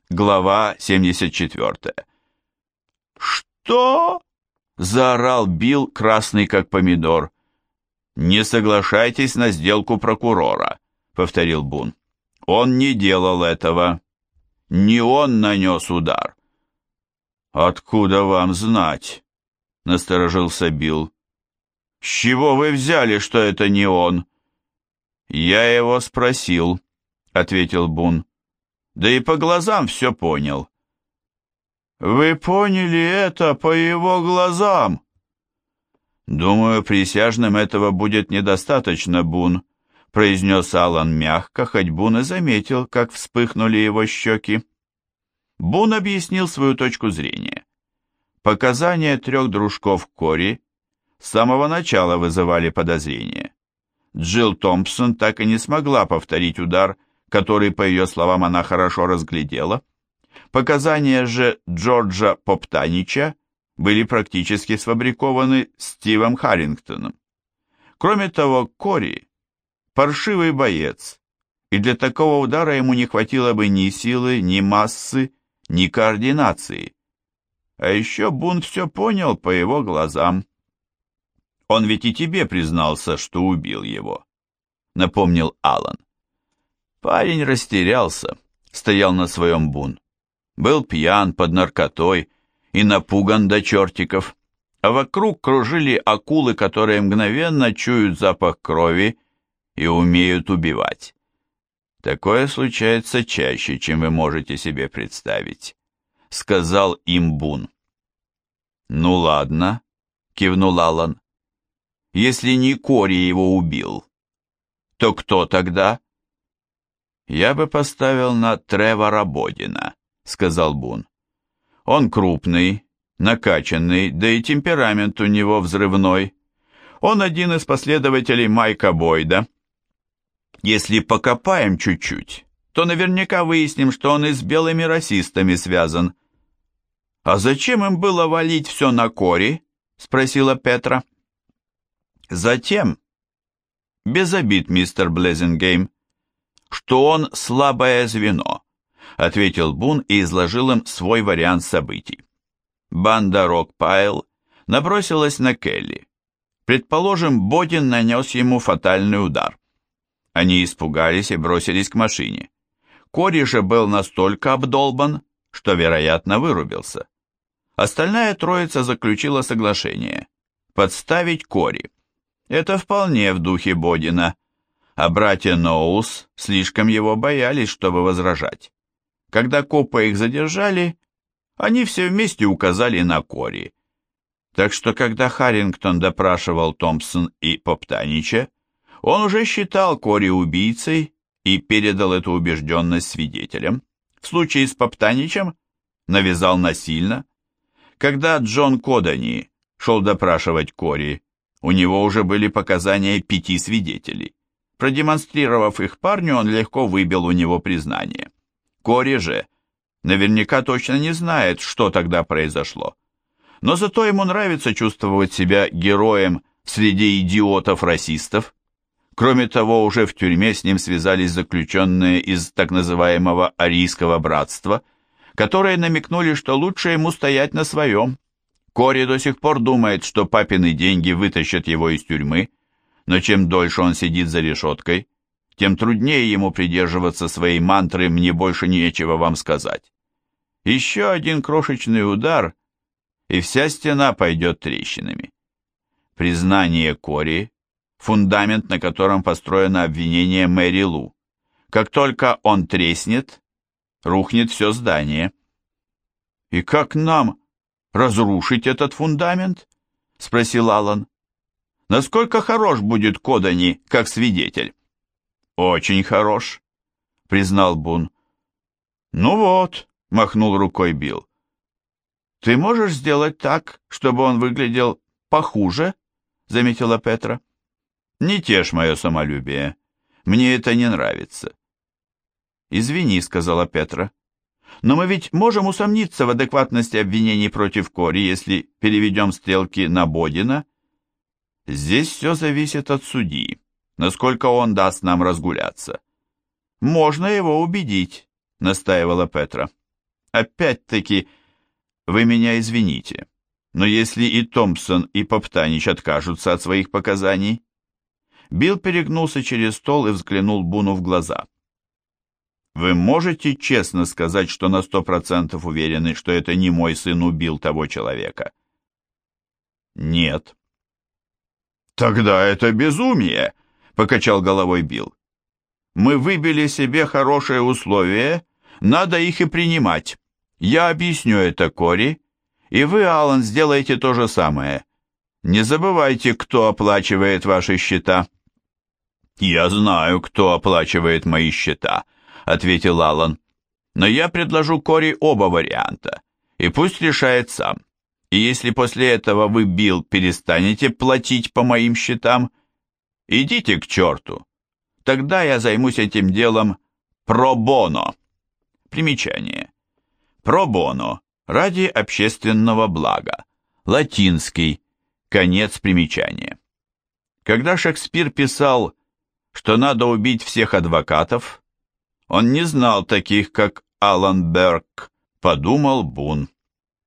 Глава 74. «Что?» — заорал Билл, красный как помидор. «Не соглашайтесь на сделку прокурора», — повторил Бун. «Он не делал этого. Не он нанес удар». «Откуда вам знать?» — насторожился Билл. «С чего вы взяли, что это не он?» «Я его спросил», — ответил Бун. «Да и по глазам все понял». «Вы поняли это по его глазам?» «Думаю, присяжным этого будет недостаточно, Бун», — произнес Аллан мягко, хоть Бун и заметил, как вспыхнули его щеки. Бун объяснил свою точку зрения. Показания 3 дружков Кори с самого начала вызывали подозрения. Джилл Томпсон так и не смогла повторить удар, который, по ее словам, она хорошо разглядела. Показания же Джорджа Поптанича были практически сфабрикованы Стивом Харрингтоном. Кроме того, Кори – паршивый боец, и для такого удара ему не хватило бы ни силы, ни массы, ни координации. А еще Бун все понял по его глазам. «Он ведь и тебе признался, что убил его», — напомнил Аллан. Парень растерялся, стоял на своем Бун. Был пьян, под наркотой и напуган до чертиков, а вокруг кружили акулы, которые мгновенно чуют запах крови и умеют убивать. Такое случается чаще, чем вы можете себе представить, — сказал им Бун. «Ну ладно», — кивнул Аллан. «Если не Кори его убил, то кто тогда?» «Я бы поставил на Тревора Бодина», — сказал Бун. «Он крупный, накачанный, да и темперамент у него взрывной. Он один из последователей Майка Бойда. Если покопаем чуть-чуть, то наверняка выясним, что он и с белыми расистами связан». «А зачем им было валить все на Кори?» — спросила Петра. «Затем, без обид, мистер Блезингейм, что он слабое звено», — ответил Бун и изложил им свой вариант событий. Банда Рокпайл набросилась на Келли. Предположим, Бодин нанес ему фатальный удар. Они испугались и бросились к машине. Кори же был настолько обдолбан, что, вероятно, вырубился. Остальная троица заключила соглашение – подставить Кори. Это вполне в духе Бодина, а братья Ноулс слишком его боялись, чтобы возражать. Когда копы их задержали, они все вместе указали на Кори. Так что, когда Харрингтон допрашивал Томпсон и Поптанича, он уже считал Кори убийцей и передал эту убежденность свидетелям. В случае с Поптаничем навязал насильно. Когда Джон Кодани шел допрашивать Кори, у него уже были показания 5 свидетелей. Продемонстрировав их парню, он легко выбил у него признание. Кори же наверняка точно не знает, что тогда произошло. Но зато ему нравится чувствовать себя героем среди идиотов-расистов. Кроме того, уже в тюрьме с ним связались заключенные из так называемого Арийского братства, которые намекнули, что лучше ему стоять на своем. Кори до сих пор думает, что папины деньги вытащат его из тюрьмы, но чем дольше он сидит за решеткой, тем труднее ему придерживаться своей мантры «мне больше нечего вам сказать». Еще один крошечный удар, и вся стена пойдет трещинами. Признание Кори – фундамент, на котором построено обвинение Мэри Лу. Как только он треснет, рухнет все здание. «И как нам разрушить этот фундамент?» – спросил Аллан. «Насколько хорош будет Кодани как свидетель?» «Очень хорош», — признал Бун. «Ну вот», — махнул рукой Билл. «Ты можешь сделать так, чтобы он выглядел похуже?» — заметила Петра. «Не тешь мое самолюбие. Мне это не нравится». «Извини», — сказала Петра. «Но мы ведь можем усомниться в адекватности обвинений против Кори, если переведем стрелки на Бодина?» «Здесь все зависит от судьи, насколько он даст нам разгуляться». «Можно его убедить», — настаивала Петра. Опять-таки, вы меня извините, но если и Томпсон, и Поптанич откажутся от своих показаний...» Билл перегнулся через стол и взглянул Буну в глаза. «Вы можете честно сказать, что на 100% уверены, что это не мой сын убил того человека?» «Нет». «Тогда это безумие», — покачал головой Билл. «Мы выбили себе хорошие условия, надо их и принимать. Я объясню это Кори, и вы, Алан, сделаете то же самое. Не забывайте, кто оплачивает ваши счета». «Я знаю, кто оплачивает мои счета», — ответил Алан. «Но я предложу Кори оба варианта, и пусть решает сам. И если после этого вы, Билл, перестанете платить по моим счетам, идите к черту. Тогда я займусь этим делом про боно». Примечание. Про боно. Ради общественного блага. Латинский. Конец примечания. Когда Шекспир писал, что надо убить всех адвокатов, он не знал таких, как Алан Берк, подумал Бун.